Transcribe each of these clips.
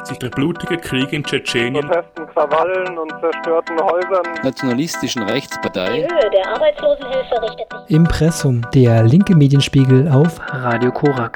sich der blutige Krieg in Tschetschenien, Protesten, Krawallen und zerstörten Häusern, nationalistischen Rechtspartei. Die Höhe der Arbeitslosenhilfe richtet sich. Impressum, der linke Medienspiegel auf Radio Korax.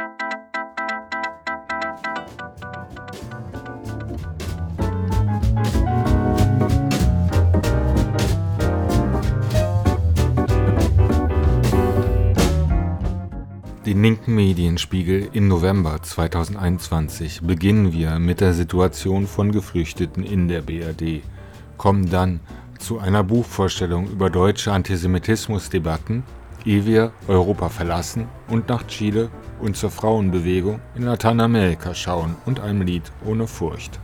Den linken Medienspiegel im November 2021 beginnen wir mit der Situation von Geflüchteten in der BRD, kommen dann zu einer Buchvorstellung über deutsche Antisemitismusdebatten, ehe wir Europa verlassen und nach Chile und zur Frauenbewegung in Lateinamerika schauen und einem Lied ohne Furcht.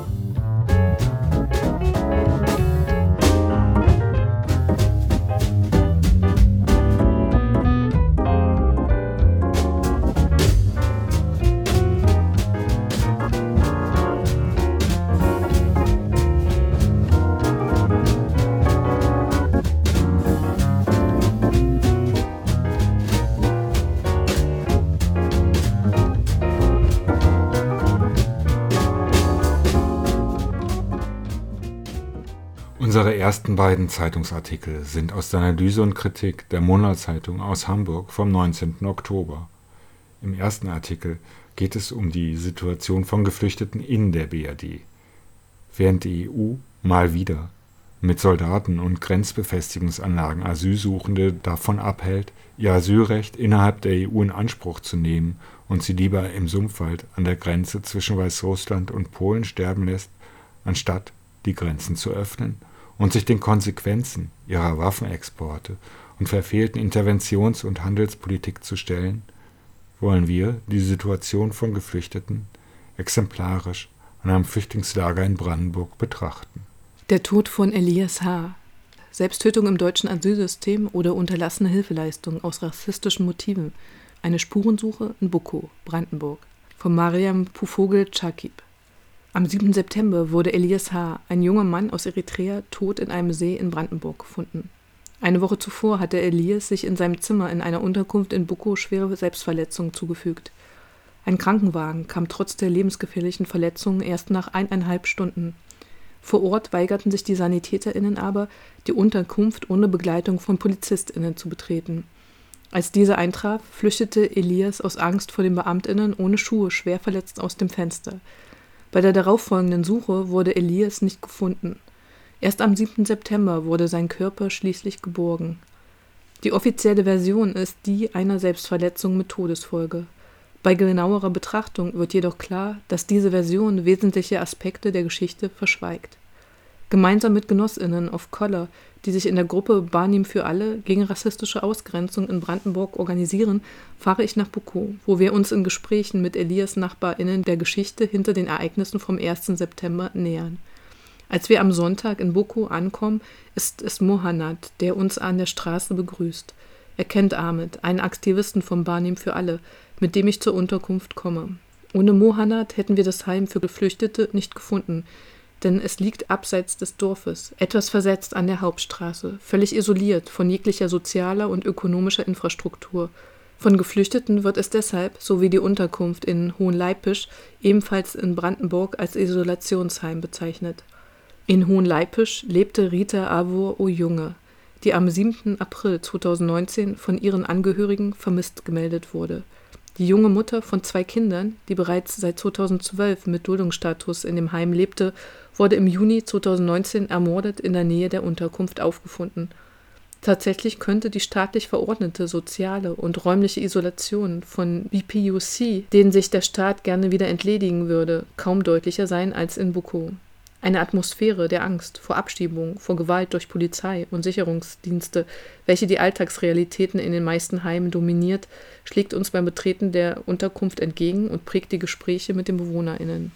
Unsere ersten beiden Zeitungsartikel sind aus der Analyse und Kritik der Monatszeitung aus Hamburg vom 19. Oktober. Im ersten Artikel geht es um die Situation von Geflüchteten in der BRD. Während die EU mal wieder mit Soldaten und Grenzbefestigungsanlagen Asylsuchende davon abhält, ihr Asylrecht innerhalb der EU in Anspruch zu nehmen und sie lieber im Sumpfwald an der Grenze zwischen Weißrussland und Polen sterben lässt, anstatt die Grenzen zu öffnen und sich den Konsequenzen ihrer Waffenexporte und verfehlten Interventions- und Handelspolitik zu stellen, wollen wir die Situation von Geflüchteten exemplarisch an einem Flüchtlingslager in Brandenburg betrachten. Der Tod von Elias H., Selbsttötung im deutschen Asylsystem oder unterlassene Hilfeleistung aus rassistischen Motiven, eine Spurensuche in Bukow, Brandenburg, von Mariam Pufogel-Chakib. Am 7. September wurde Elias H., ein junger Mann aus Eritrea, tot in einem See in Brandenburg gefunden. Eine Woche zuvor hatte Elias sich in seinem Zimmer in einer Unterkunft in Bukow schwere Selbstverletzungen zugefügt. Ein Krankenwagen kam trotz der lebensgefährlichen Verletzungen erst nach 1,5 Stunden. Vor Ort weigerten sich die SanitäterInnen aber, die Unterkunft ohne Begleitung von PolizistInnen zu betreten. Als diese eintraf, flüchtete Elias aus Angst vor den BeamtInnen ohne Schuhe schwer verletzt aus dem Fenster. Bei der darauffolgenden Suche wurde Elias nicht gefunden. Erst am 7. September wurde sein Körper schließlich geborgen. Die offizielle Version ist die einer Selbstverletzung mit Todesfolge. Bei genauerer Betrachtung wird jedoch klar, dass diese Version wesentliche Aspekte der Geschichte verschweigt. Gemeinsam mit GenossInnen of Color, die sich in der Gruppe Barnim für alle gegen rassistische Ausgrenzung in Brandenburg organisieren, fahre ich nach Bukow, wo wir uns in Gesprächen mit Elias NachbarInnen der Geschichte hinter den Ereignissen vom 1. September nähern. Als wir am Sonntag in Bukow ankommen, ist es Mohanad, der uns an der Straße begrüßt. Er kennt Ahmed, einen Aktivisten von Barnim für alle, mit dem ich zur Unterkunft komme. Ohne Mohanad hätten wir das Heim für Geflüchtete nicht gefunden, denn es liegt abseits des Dorfes, etwas versetzt an der Hauptstraße, völlig isoliert von jeglicher sozialer und ökonomischer Infrastruktur. Von Geflüchteten wird es deshalb, so wie die Unterkunft in Hohenleipisch, ebenfalls in Brandenburg als Isolationsheim bezeichnet. In Hohenleipisch lebte Rita Avur-Ojunge, die am 7. April 2019 von ihren Angehörigen vermisst gemeldet wurde. Die junge Mutter von 2 Kindern, die bereits seit 2012 mit Duldungsstatus in dem Heim lebte, wurde im Juni 2019 ermordet in der Nähe der Unterkunft aufgefunden. Tatsächlich könnte die staatlich verordnete soziale und räumliche Isolation von BPUC, denen sich der Staat gerne wieder entledigen würde, kaum deutlicher sein als in Bukow. Eine Atmosphäre der Angst vor Abschiebung, vor Gewalt durch Polizei und Sicherungsdienste, welche die Alltagsrealitäten in den meisten Heimen dominiert, schlägt uns beim Betreten der Unterkunft entgegen und prägt die Gespräche mit den BewohnerInnen.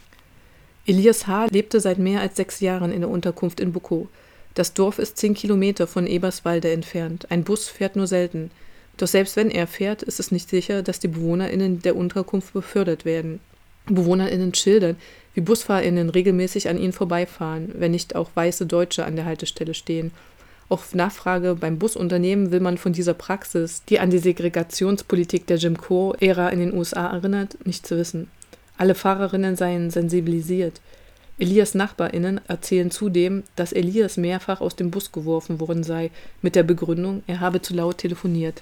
Elias H. lebte seit mehr als 6 Jahren in der Unterkunft in Bukow. Das Dorf ist 10 Kilometer von Eberswalde entfernt. Ein Bus fährt nur selten. Doch selbst wenn er fährt, ist es nicht sicher, dass die BewohnerInnen der Unterkunft befördert werden. BewohnerInnen schildern, wie BusfahrerInnen regelmäßig an ihnen vorbeifahren, wenn nicht auch weiße Deutsche an der Haltestelle stehen. Auf Nachfrage beim Busunternehmen will man von dieser Praxis, die an die Segregationspolitik der Jim Crow-Ära in den USA erinnert, nichts wissen. Alle Fahrerinnen seien sensibilisiert. Elias' NachbarInnen erzählen zudem, dass Elias mehrfach aus dem Bus geworfen worden sei, mit der Begründung, er habe zu laut telefoniert.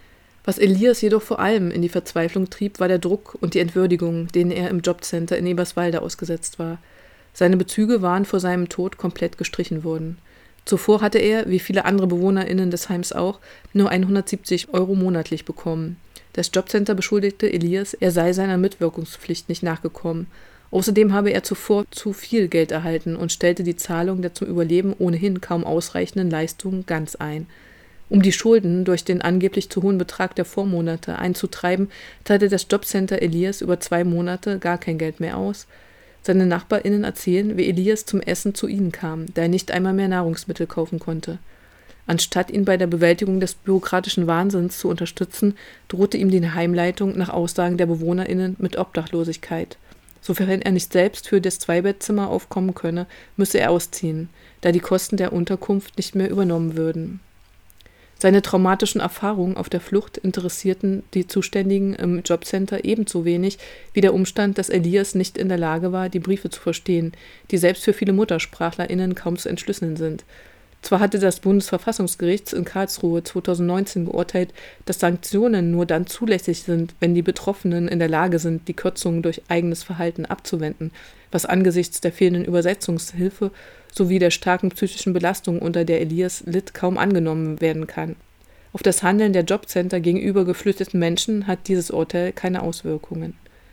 Was Elias jedoch vor allem in die Verzweiflung trieb, war der Druck und die Entwürdigung, denen er im Jobcenter in Eberswalde ausgesetzt war. Seine Bezüge waren vor seinem Tod komplett gestrichen worden. Zuvor hatte er, wie viele andere BewohnerInnen des Heims auch, nur 170 € monatlich bekommen. Das Jobcenter beschuldigte Elias, er sei seiner Mitwirkungspflicht nicht nachgekommen. Außerdem habe er zuvor zu viel Geld erhalten und stellte die Zahlung der zum Überleben ohnehin kaum ausreichenden Leistungen ganz ein. Um die Schulden durch den angeblich zu hohen Betrag der Vormonate einzutreiben, teilte das Jobcenter Elias über 2 Monate gar kein Geld mehr aus. Seine NachbarInnen erzählen, wie Elias zum Essen zu ihnen kam, da er nicht einmal mehr Nahrungsmittel kaufen konnte. Anstatt ihn bei der Bewältigung des bürokratischen Wahnsinns zu unterstützen, drohte ihm die Heimleitung nach Aussagen der BewohnerInnen mit Obdachlosigkeit. Sofern er nicht selbst für das 2-Bettzimmer aufkommen könne, müsse er ausziehen, da die Kosten der Unterkunft nicht mehr übernommen würden. Seine traumatischen Erfahrungen auf der Flucht interessierten die Zuständigen im Jobcenter ebenso wenig wie der Umstand, dass Elias nicht in der Lage war, die Briefe zu verstehen, die selbst für viele MuttersprachlerInnen kaum zu entschlüsseln sind. Zwar hatte das Bundesverfassungsgericht in Karlsruhe 2019 geurteilt, dass Sanktionen nur dann zulässig sind, wenn die Betroffenen in der Lage sind, die Kürzungen durch eigenes Verhalten abzuwenden, was angesichts der fehlenden Übersetzungshilfe sowie der starken psychischen Belastung, unter der Elias litt, kaum angenommen werden kann. Auf das Handeln der Jobcenter gegenüber geflüchteten Menschen hat dieses Urteil keine Auswirkungen.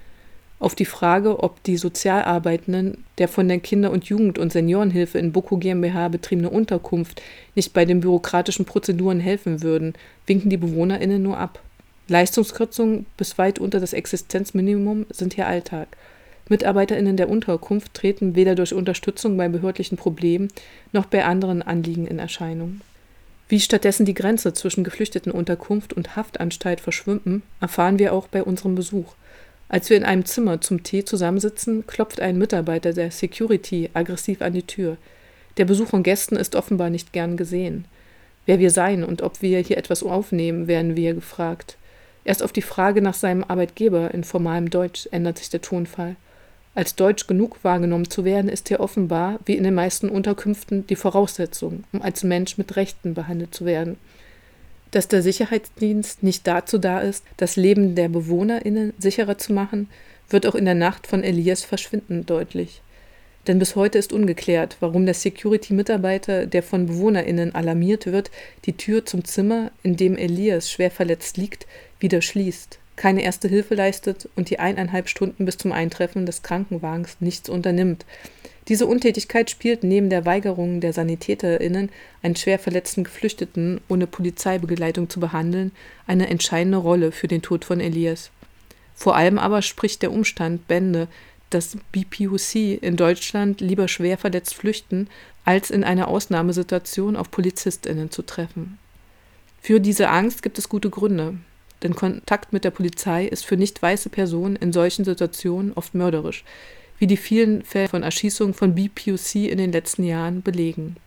Auf die Frage, ob die Sozialarbeitenden der von der Kinder- und Jugend- und Seniorenhilfe in Buko GmbH betriebene Unterkunft nicht bei den bürokratischen Prozeduren helfen würden, winken die BewohnerInnen nur ab. Leistungskürzungen bis weit unter das Existenzminimum sind hier Alltag. MitarbeiterInnen der Unterkunft treten weder durch Unterstützung bei behördlichen Problemen noch bei anderen Anliegen in Erscheinung. Wie stattdessen die Grenze zwischen Geflüchtetenunterkunft und Haftanstalt verschwimmen, erfahren wir auch bei unserem Besuch. Als wir in einem Zimmer zum Tee zusammensitzen, klopft ein Mitarbeiter der Security aggressiv an die Tür. Der Besuch von Gästen ist offenbar nicht gern gesehen. Wer wir seien und ob wir hier etwas aufnehmen, werden wir gefragt. Erst auf die Frage nach seinem Arbeitgeber in formalem Deutsch ändert sich der Tonfall. Als deutsch genug wahrgenommen zu werden, ist hier offenbar, wie in den meisten Unterkünften, die Voraussetzung, um als Mensch mit Rechten behandelt zu werden. Dass der Sicherheitsdienst nicht dazu da ist, das Leben der BewohnerInnen sicherer zu machen, wird auch in der Nacht von Elias verschwindend deutlich. Denn bis heute ist ungeklärt, warum der Security-Mitarbeiter, der von BewohnerInnen alarmiert wird, die Tür zum Zimmer, in dem Elias schwer verletzt liegt, wieder schließt, keine erste Hilfe leistet und die 1,5 Stunden bis zum Eintreffen des Krankenwagens nichts unternimmt. Diese Untätigkeit spielt neben der Weigerung der SanitäterInnen, einen schwer verletzten Geflüchteten ohne Polizeibegleitung zu behandeln, eine entscheidende Rolle für den Tod von Elias. Vor allem aber spricht der Umstand Bände, dass BPOC in Deutschland lieber schwer verletzt flüchten, als in einer Ausnahmesituation auf PolizistInnen zu treffen. Für diese Angst gibt es gute Gründe, denn Kontakt mit der Polizei ist für nicht weiße Personen in solchen Situationen oft mörderisch, wie die vielen Fälle von Erschießungen von BPOC in den letzten Jahren belegen.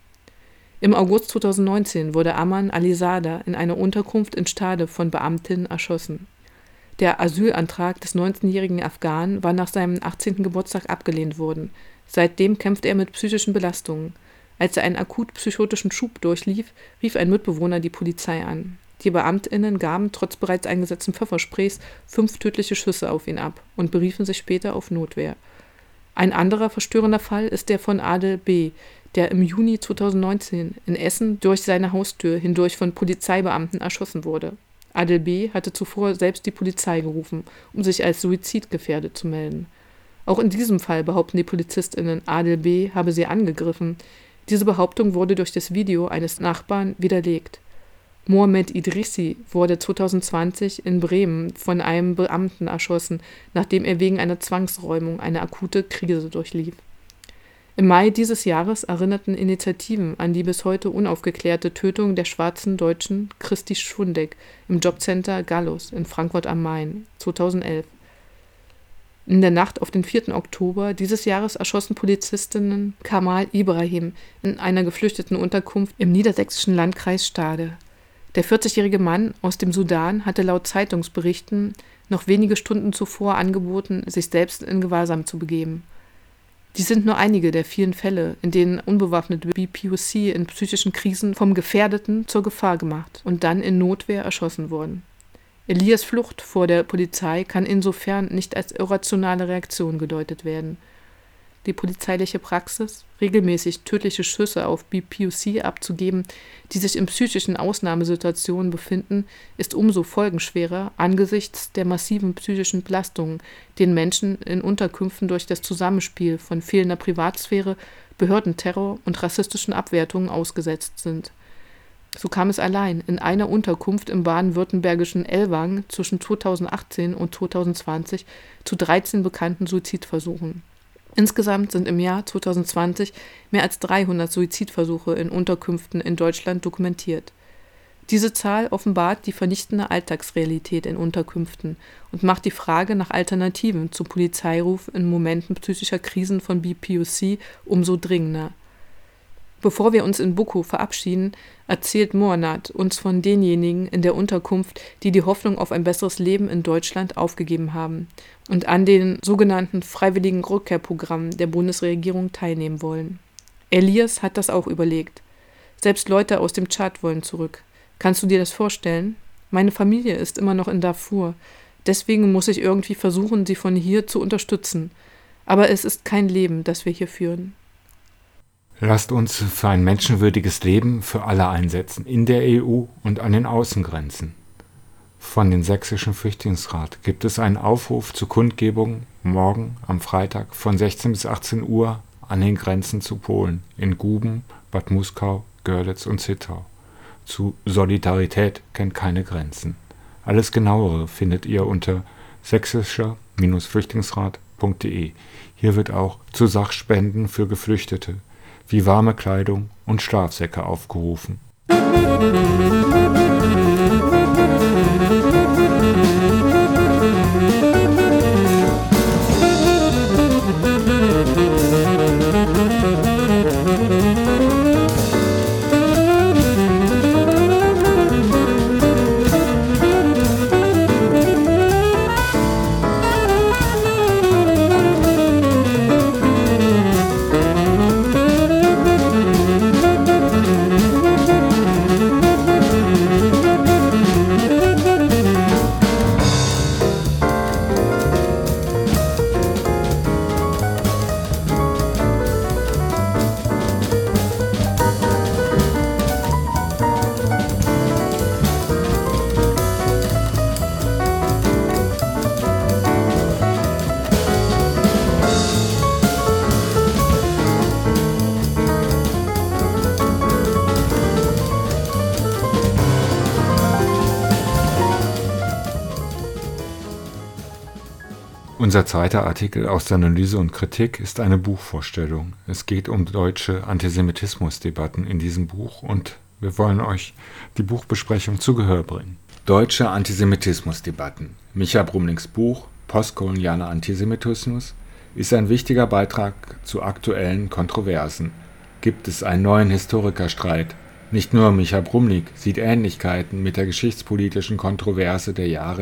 Im August 2019 wurde Aman Alizada in einer Unterkunft in Stade von Beamtinnen erschossen. Der Asylantrag des 19-jährigen Afghanen war nach seinem 18. Geburtstag abgelehnt worden. Seitdem kämpft er mit psychischen Belastungen. Als er einen akut psychotischen Schub durchlief, rief ein Mitbewohner die Polizei an. Die BeamtInnen gaben trotz bereits eingesetzten Pfeffersprays 5 tödliche Schüsse auf ihn ab und beriefen sich später auf Notwehr. Ein anderer verstörender Fall ist der von Adel B., der im Juni 2019 in Essen durch seine Haustür hindurch von Polizeibeamten erschossen wurde. Adel B. hatte zuvor selbst die Polizei gerufen, um sich als suizidgefährdet zu melden. Auch in diesem Fall behaupten die PolizistInnen, Adel B. habe sie angegriffen. Diese Behauptung wurde durch das Video eines Nachbarn widerlegt. Mohamed Idrissi wurde 2020 in Bremen von einem Beamten erschossen, nachdem er wegen einer Zwangsräumung eine akute Krise durchlief. Im Mai dieses Jahres erinnerten Initiativen an die bis heute unaufgeklärte Tötung der schwarzen Deutschen Christi Schundeck im Jobcenter Gallus in Frankfurt am Main 2011. In der Nacht auf den 4. Oktober dieses Jahres erschossen Polizistinnen Kamal Ibrahim in einer geflüchteten Unterkunft im niedersächsischen Landkreis Stade. Der 40-jährige Mann aus dem Sudan hatte laut Zeitungsberichten noch wenige Stunden zuvor angeboten, sich selbst in Gewahrsam zu begeben. Dies sind nur einige der vielen Fälle, in denen unbewaffnete BPOC in psychischen Krisen vom Gefährdeten zur Gefahr gemacht und dann in Notwehr erschossen wurden. Elias' Flucht vor der Polizei kann insofern nicht als irrationale Reaktion gedeutet werden. Die polizeiliche Praxis, regelmäßig tödliche Schüsse auf BPOC abzugeben, die sich in psychischen Ausnahmesituationen befinden, ist umso folgenschwerer angesichts der massiven psychischen Belastungen, denen Menschen in Unterkünften durch das Zusammenspiel von fehlender Privatsphäre, Behördenterror und rassistischen Abwertungen ausgesetzt sind. So kam es allein in einer Unterkunft im baden-württembergischen Ellwangen zwischen 2018 und 2020 zu 13 bekannten Suizidversuchen. Insgesamt sind im Jahr 2020 mehr als 300 Suizidversuche in Unterkünften in Deutschland dokumentiert. Diese Zahl offenbart die vernichtende Alltagsrealität in Unterkünften und macht die Frage nach Alternativen zum Polizeiruf in Momenten psychischer Krisen von BPOC umso dringender. Bevor wir uns in Buckow verabschieden, erzählt Moanat uns von denjenigen in der Unterkunft, die die Hoffnung auf ein besseres Leben in Deutschland aufgegeben haben und an den sogenannten freiwilligen Rückkehrprogrammen der Bundesregierung teilnehmen wollen. Elias hat das auch überlegt. Selbst Leute aus dem Tschad wollen zurück. Kannst du dir das vorstellen? Meine Familie ist immer noch in Darfur. Deswegen muss ich irgendwie versuchen, sie von hier zu unterstützen. Aber es ist kein Leben, das wir hier führen. Lasst uns für ein menschenwürdiges Leben für alle einsetzen, in der EU und an den Außengrenzen. Von den Sächsischen Flüchtlingsrat gibt es einen Aufruf zur Kundgebung morgen am Freitag von 16 bis 18 Uhr an den Grenzen zu Polen, in Guben, Bad Muskau, Görlitz und Zittau. Zu Solidarität kennt keine Grenzen. Alles Genauere findet ihr unter sächsischer-flüchtlingsrat.de. Hier wird auch zu Sachspenden für Geflüchtete wie warme Kleidung und Schlafsäcke aufgerufen. Unser zweiter Artikel aus der Analyse und Kritik ist eine Buchvorstellung. Es geht um deutsche Antisemitismusdebatten in diesem Buch und wir wollen euch die Buchbesprechung zu Gehör bringen. Deutsche Antisemitismusdebatten. Micha Brumlings Buch Postkolonialer Antisemitismus ist ein wichtiger Beitrag zu aktuellen Kontroversen. Gibt es einen neuen Historikerstreit? Nicht nur Micha Brumlik sieht Ähnlichkeiten mit der geschichtspolitischen Kontroverse der Jahre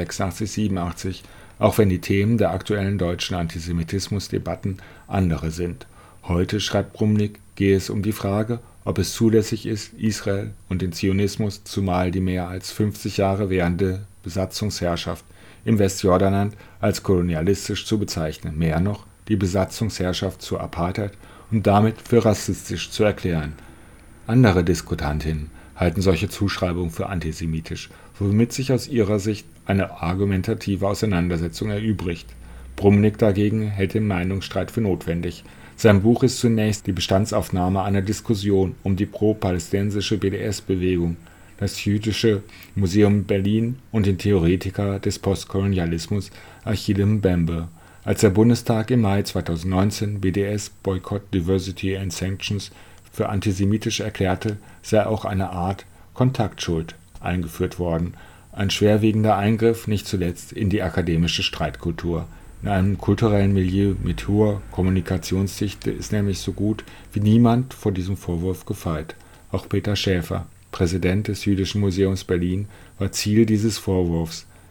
1986-87, auch wenn die Themen der aktuellen deutschen Antisemitismusdebatten andere sind. Heute, schreibt Brumlik, gehe es um die Frage, ob es zulässig ist, Israel und den Zionismus, zumal die mehr als 50 Jahre währende Besatzungsherrschaft im Westjordanland, als kolonialistisch zu bezeichnen, mehr noch, die Besatzungsherrschaft zur Apartheid und damit für rassistisch zu erklären. Andere Diskutantinnen halten solche Zuschreibungen für antisemitisch, womit sich aus ihrer Sicht eine argumentative Auseinandersetzung erübrigt. Brumlik dagegen hält den Meinungsstreit für notwendig. Sein Buch ist zunächst die Bestandsaufnahme einer Diskussion um die pro-palästinensische BDS-Bewegung, das Jüdische Museum Berlin und den Theoretiker des Postkolonialismus Achille Mbembe. Als der Bundestag im Mai 2019 BDS Boycott, Diversity and Sanctions für antisemitisch erklärte, sei auch eine Art Kontaktschuld eingeführt worden. Ein schwerwiegender Eingriff, nicht zuletzt in die akademische Streitkultur. In einem kulturellen Milieu mit hoher Kommunikationsdichte ist nämlich so gut wie niemand vor diesem Vorwurf gefeit. Auch Peter Schäfer, Präsident des Jüdischen Museums Berlin, war Ziel dieses Vorwurfs.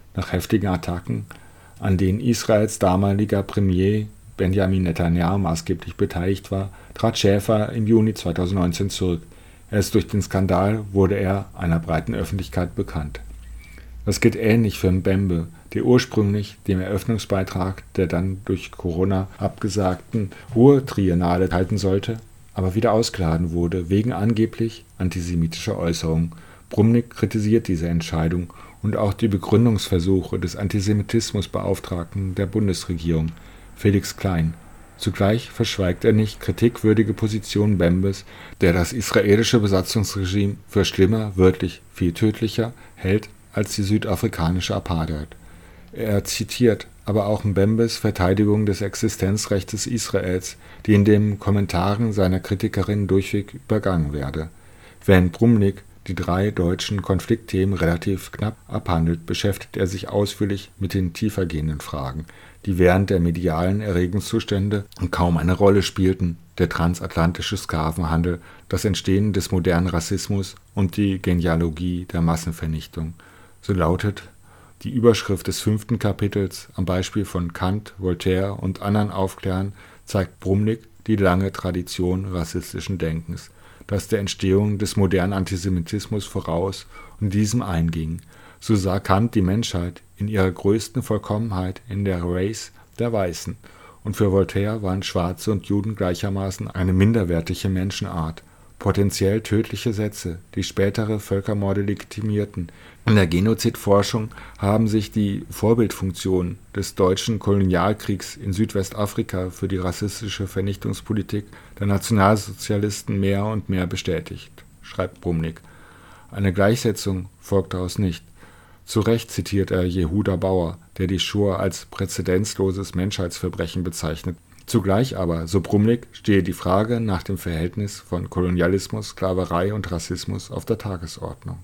Nach heftigen Attacken, an denen Israels damaliger Premier Benjamin Netanyahu maßgeblich beteiligt war, trat Schäfer im Juni 2019 zurück. Erst durch den Skandal wurde er einer breiten Öffentlichkeit bekannt. Das gilt ähnlich für Mbembe, der ursprünglich dem Eröffnungsbeitrag der dann durch Corona abgesagten Ruhr-Triennale halten sollte, aber wieder ausgeladen wurde wegen angeblich antisemitischer Äußerungen. Brumnick kritisiert diese Entscheidung und auch die Begründungsversuche des Antisemitismusbeauftragten der Bundesregierung, Felix Klein. Zugleich verschweigt er nicht kritikwürdige Positionen Mbembes, der das israelische Besatzungsregime für schlimmer, wörtlich viel tödlicher, hält als die südafrikanische Apartheid. Er zitiert aber auch Mbembes Verteidigung des Existenzrechtes Israels, die in den Kommentaren seiner Kritikerin durchweg übergangen werde. Während Brumnick die 3 deutschen Konfliktthemen relativ knapp abhandelt, beschäftigt er sich ausführlich mit den tiefergehenden Fragen, die während der medialen Erregungszustände kaum eine Rolle spielten: der transatlantische Sklavenhandel, das Entstehen des modernen Rassismus und die Genealogie der Massenvernichtung. So lautet die Überschrift des 5. Kapitels. Am Beispiel von Kant, Voltaire und anderen Aufklärern zeigt Brumnick die lange Tradition rassistischen Denkens, das der Entstehung des modernen Antisemitismus voraus und diesem einging. So sah Kant die Menschheit in ihrer größten Vollkommenheit in der Race der Weißen, und für Voltaire waren Schwarze und Juden gleichermaßen eine minderwertige Menschenart. Potenziell tödliche Sätze, die spätere Völkermorde legitimierten. In der Genozidforschung haben sich die Vorbildfunktionen des deutschen Kolonialkriegs in Südwestafrika für die rassistische Vernichtungspolitik der Nationalsozialisten mehr und mehr bestätigt, schreibt Brumnick. Eine Gleichsetzung folgt daraus nicht. Zu Recht zitiert er Jehuda Bauer, der die Shoah als präzedenzloses Menschheitsverbrechen bezeichnet. Zugleich aber, so Brumnick, stehe die Frage nach dem Verhältnis von Kolonialismus, Sklaverei und Rassismus auf der Tagesordnung.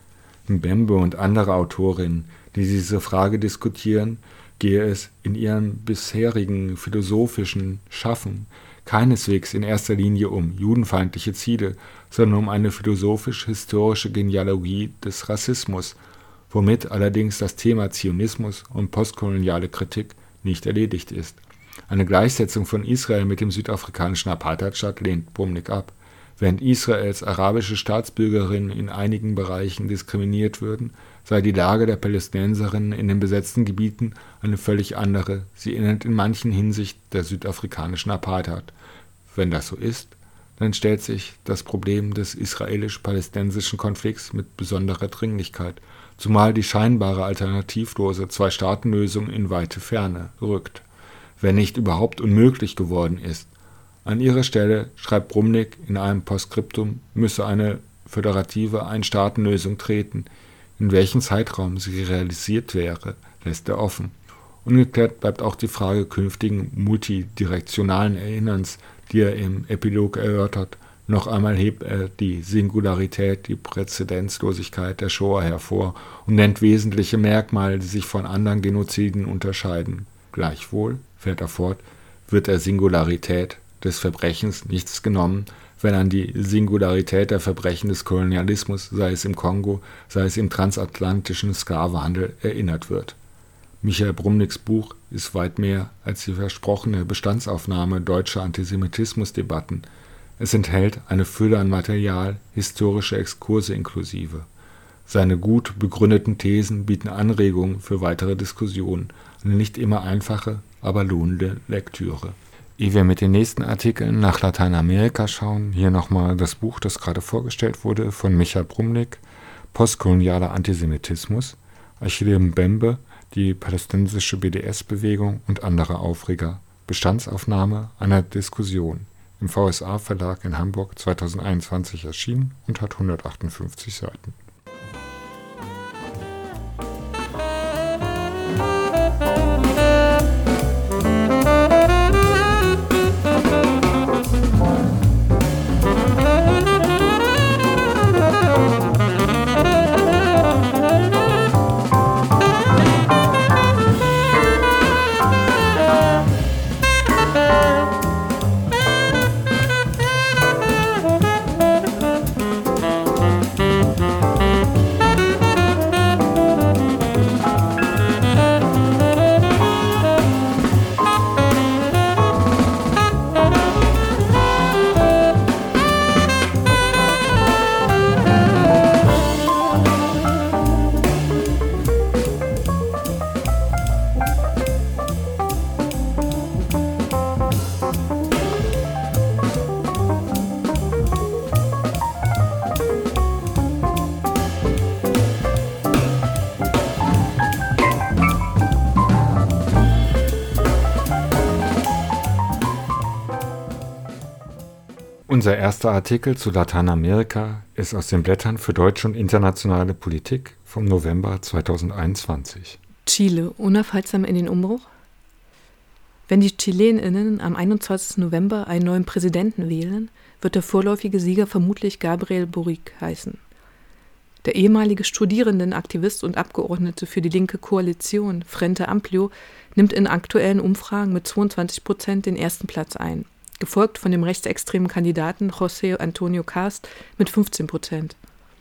Mbembe und andere Autorinnen, die diese Frage diskutieren, gehe es in ihrem bisherigen philosophischen Schaffen keineswegs in erster Linie um judenfeindliche Ziele, sondern um eine philosophisch-historische Genealogie des Rassismus, womit allerdings das Thema Zionismus und postkoloniale Kritik nicht erledigt ist. Eine Gleichsetzung von Israel mit dem südafrikanischen Apartheidstaat lehnt Brumnick ab. Während Israels arabische Staatsbürgerinnen in einigen Bereichen diskriminiert würden, sei die Lage der Palästinenserinnen in den besetzten Gebieten eine völlig andere. Sie ähnelt in manchen Hinsicht der südafrikanischen Apartheid. Wenn das so ist, dann stellt sich das Problem des israelisch-palästinensischen Konflikts mit besonderer Dringlichkeit, zumal die scheinbare alternativlose Zwei-Staaten-Lösung in weite Ferne rückt, wenn nicht überhaupt unmöglich geworden ist. An ihrer Stelle, schreibt Brumnick in einem Postskriptum, müsse eine föderative Ein-Staaten-Lösung treten. In welchem Zeitraum sie realisiert wäre, lässt er offen. Ungeklärt bleibt auch die Frage künftigen multidirektionalen Erinnerns, die er im Epilog erörtert. Noch einmal hebt er die Singularität, die Präzedenzlosigkeit der Shoah hervor und nennt wesentliche Merkmale, die sich von anderen Genoziden unterscheiden. Gleichwohl, fährt er fort, wird der Singularität des Verbrechens nichts genommen, wenn an die Singularität der Verbrechen des Kolonialismus, sei es im Kongo, sei es im transatlantischen Sklavenhandel, erinnert wird. Michael Brumnicks Buch ist weit mehr als die versprochene Bestandsaufnahme deutscher Antisemitismusdebatten. Es enthält eine Fülle an Material, historische Exkurse inklusive. Seine gut begründeten Thesen bieten Anregungen für weitere Diskussionen, eine nicht immer einfache, aber lohnende Lektüre. Ehe wir mit den nächsten Artikeln nach Lateinamerika schauen, hier nochmal das Buch, das gerade vorgestellt wurde, von Michael Brumnick, Postkolonialer Antisemitismus, Achille Mbembe, die palästinensische BDS-Bewegung und andere Aufreger. Bestandsaufnahme einer Diskussion. Im VSA-Verlag in Hamburg 2021 erschienen und hat 158 Seiten. Unser erster Artikel zu Lateinamerika ist aus den Blättern für deutsche und internationale Politik vom November 2021. Chile, unaufhaltsam in den Umbruch? Wenn die ChilenInnen am 21. November einen neuen Präsidenten wählen, wird der vorläufige Sieger vermutlich Gabriel Boric heißen. Der ehemalige Studierendenaktivist und Abgeordnete für die linke Koalition, Frente Amplio, nimmt in aktuellen Umfragen mit 22% den ersten Platz ein, gefolgt von dem rechtsextremen Kandidaten José Antonio Cast mit 15%.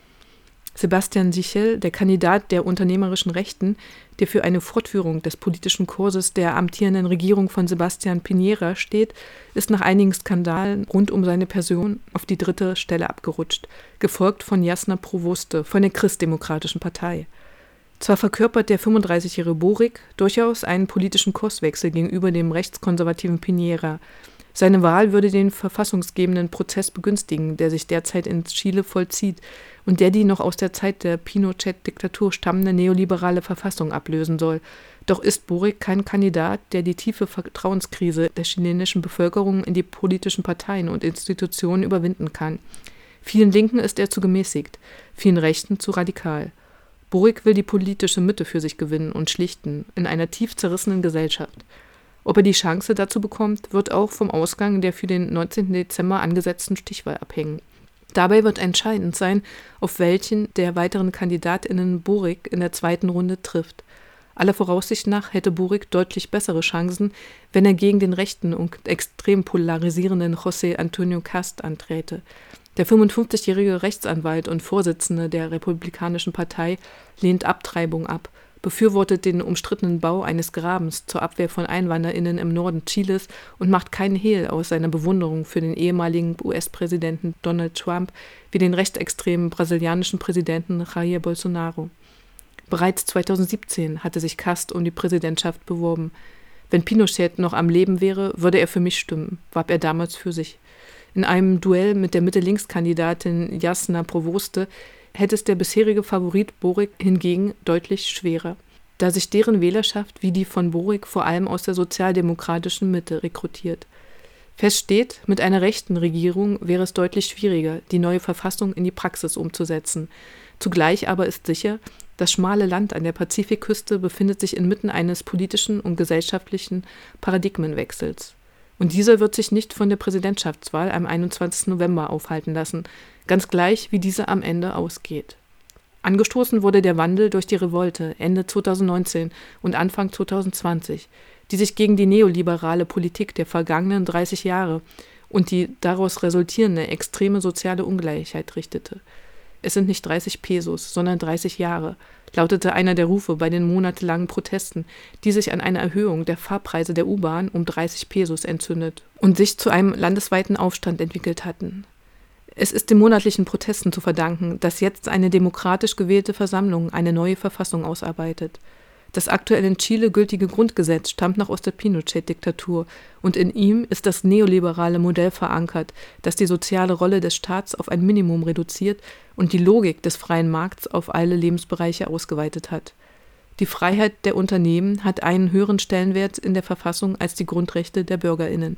Sebastián Sichel, der Kandidat der unternehmerischen Rechten, der für eine Fortführung des politischen Kurses der amtierenden Regierung von Sebastián Piñera steht, ist nach einigen Skandalen rund um seine Person auf die 3. Stelle abgerutscht, gefolgt von Jasna Provoste von der Christdemokratischen Partei. Zwar verkörpert der 35-jährige Boric durchaus einen politischen Kurswechsel gegenüber dem rechtskonservativen Piñera. Seine Wahl würde den verfassungsgebenden Prozess begünstigen, der sich derzeit in Chile vollzieht und der die noch aus der Zeit der Pinochet-Diktatur stammende neoliberale Verfassung ablösen soll. Doch ist Boric kein Kandidat, der die tiefe Vertrauenskrise der chilenischen Bevölkerung in die politischen Parteien und Institutionen überwinden kann. Vielen Linken ist er zu gemäßigt, vielen Rechten zu radikal. Boric will die politische Mitte für sich gewinnen und schlichten in einer tief zerrissenen Gesellschaft. Ob er die Chance dazu bekommt, wird auch vom Ausgang der für den 19. Dezember angesetzten Stichwahl abhängen. Dabei wird entscheidend sein, auf welchen der weiteren KandidatInnen Boric in der 2. Runde trifft. Aller Voraussicht nach hätte Boric deutlich bessere Chancen, wenn er gegen den rechten und extrem polarisierenden José Antonio Cast anträte. Der 55-jährige Rechtsanwalt und Vorsitzende der Republikanischen Partei lehnt Abtreibung ab, befürwortet den umstrittenen Bau eines Grabens zur Abwehr von EinwanderInnen im Norden Chiles und macht keinen Hehl aus seiner Bewunderung für den ehemaligen US-Präsidenten Donald Trump wie den rechtsextremen brasilianischen Präsidenten Jair Bolsonaro. Bereits 2017 hatte sich Cast um die Präsidentschaft beworben. Wenn Pinochet noch am Leben wäre, würde er für mich stimmen, warb er damals für sich. In einem Duell mit der Mitte-Links-Kandidatin Jasna Provoste hätte es der bisherige Favorit Boric hingegen deutlich schwerer, da sich deren Wählerschaft wie die von Boric vor allem aus der sozialdemokratischen Mitte rekrutiert. Fest steht, mit einer rechten Regierung wäre es deutlich schwieriger, die neue Verfassung in die Praxis umzusetzen. Zugleich aber ist sicher, das schmale Land an der Pazifikküste befindet sich inmitten eines politischen und gesellschaftlichen Paradigmenwechsels. Und dieser wird sich nicht von der Präsidentschaftswahl am 21. November aufhalten lassen, ganz gleich, wie diese am Ende ausgeht. Angestoßen wurde der Wandel durch die Revolte Ende 2019 und Anfang 2020, die sich gegen die neoliberale Politik der vergangenen 30 Jahre und die daraus resultierende extreme soziale Ungleichheit richtete. Es sind nicht 30 Pesos, sondern 30 Jahre, lautete einer der Rufe bei den monatelangen Protesten, die sich an einer Erhöhung der Fahrpreise der U-Bahn um 30 Pesos entzündet und sich zu einem landesweiten Aufstand entwickelt hatten. Es ist den monatlichen Protesten zu verdanken, dass jetzt eine demokratisch gewählte Versammlung eine neue Verfassung ausarbeitet. Das aktuell in Chile gültige Grundgesetz stammt noch aus der Pinochet-Diktatur und in ihm ist das neoliberale Modell verankert, das die soziale Rolle des Staats auf ein Minimum reduziert und die Logik des freien Markts auf alle Lebensbereiche ausgeweitet hat. Die Freiheit der Unternehmen hat einen höheren Stellenwert in der Verfassung als die Grundrechte der BürgerInnen.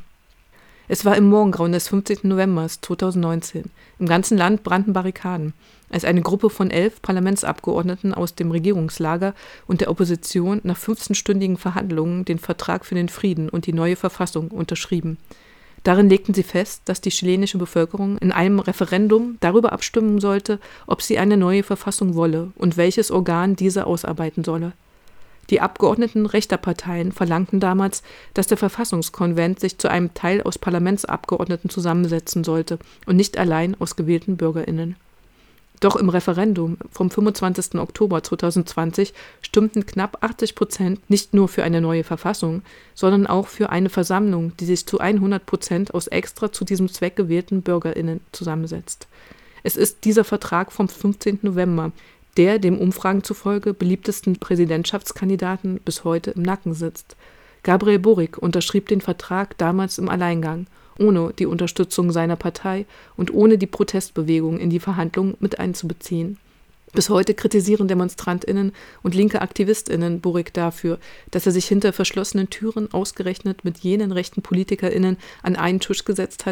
Es war im Morgengrauen des 15. November 2019. Im ganzen Land brannten Barrikaden, als eine Gruppe von 11 Parlamentsabgeordneten aus dem Regierungslager und der Opposition nach 15-stündigen Verhandlungen den Vertrag für den Frieden und die neue Verfassung unterschrieben. Darin legten sie fest, dass die chilenische Bevölkerung in einem Referendum darüber abstimmen sollte, ob sie eine neue Verfassung wolle und welches Organ diese ausarbeiten solle. Die Abgeordneten rechter Parteien verlangten damals, dass der Verfassungskonvent sich zu einem Teil aus Parlamentsabgeordneten zusammensetzen sollte und nicht allein aus gewählten BürgerInnen. Doch im Referendum vom 25. Oktober 2020 stimmten knapp 80% nicht nur für eine neue Verfassung, sondern auch für eine Versammlung, die sich zu 100% aus extra zu diesem Zweck gewählten BürgerInnen zusammensetzt. Es ist dieser Vertrag vom 15. November, der dem Umfragen zufolge beliebtesten Präsidentschaftskandidaten bis heute im Nacken sitzt. Gabriel Boric unterschrieb den Vertrag damals im Alleingang, ohne die Unterstützung seiner Partei und ohne die Protestbewegung in die Verhandlungen mit einzubeziehen. Bis heute kritisieren DemonstrantInnen und linke AktivistInnen Boric dafür, dass er sich hinter verschlossenen Türen ausgerechnet mit jenen rechten PolitikerInnen an einen Tisch gesetzt hat,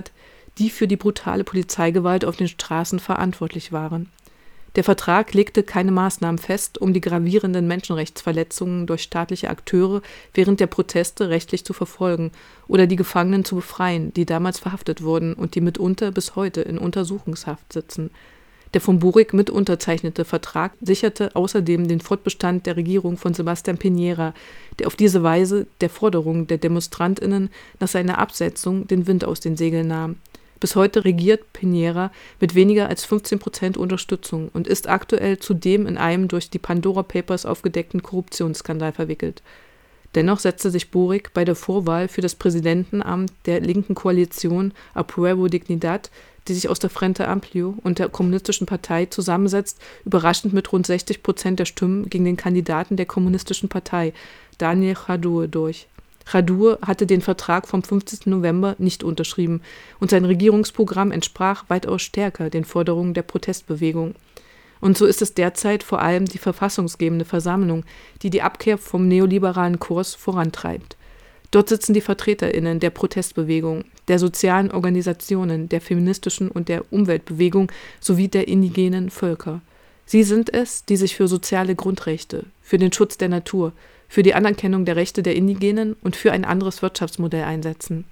die für die brutale Polizeigewalt auf den Straßen verantwortlich waren. Der Vertrag legte keine Maßnahmen fest, um die gravierenden Menschenrechtsverletzungen durch staatliche Akteure während der Proteste rechtlich zu verfolgen oder die Gefangenen zu befreien, die damals verhaftet wurden und die mitunter bis heute in Untersuchungshaft sitzen. Der von Boric mit unterzeichnete Vertrag sicherte außerdem den Fortbestand der Regierung von Sebastián Piñera, der auf diese Weise der Forderung der DemonstrantInnen nach seiner Absetzung den Wind aus den Segeln nahm. Bis heute regiert Piñera mit weniger als 15% Unterstützung und ist aktuell zudem in einem durch die Pandora Papers aufgedeckten Korruptionsskandal verwickelt. Dennoch setzte sich Boric bei der Vorwahl für das Präsidentenamt der linken Koalition Apruebo Dignidad, die sich aus der Frente Amplio und der Kommunistischen Partei zusammensetzt, überraschend mit rund 60% der Stimmen gegen den Kandidaten der Kommunistischen Partei, Daniel Jadue, durch. Jadue hatte den Vertrag vom 15. November nicht unterschrieben und sein Regierungsprogramm entsprach weitaus stärker den Forderungen der Protestbewegung. Und so ist es derzeit vor allem die verfassungsgebende Versammlung, die die Abkehr vom neoliberalen Kurs vorantreibt. Dort sitzen die VertreterInnen der Protestbewegung, der sozialen Organisationen, der feministischen und der Umweltbewegung sowie der indigenen Völker. Sie sind es, die sich für soziale Grundrechte, für den Schutz der Natur, für die Anerkennung der Rechte der Indigenen und für ein anderes Wirtschaftsmodell einsetzen.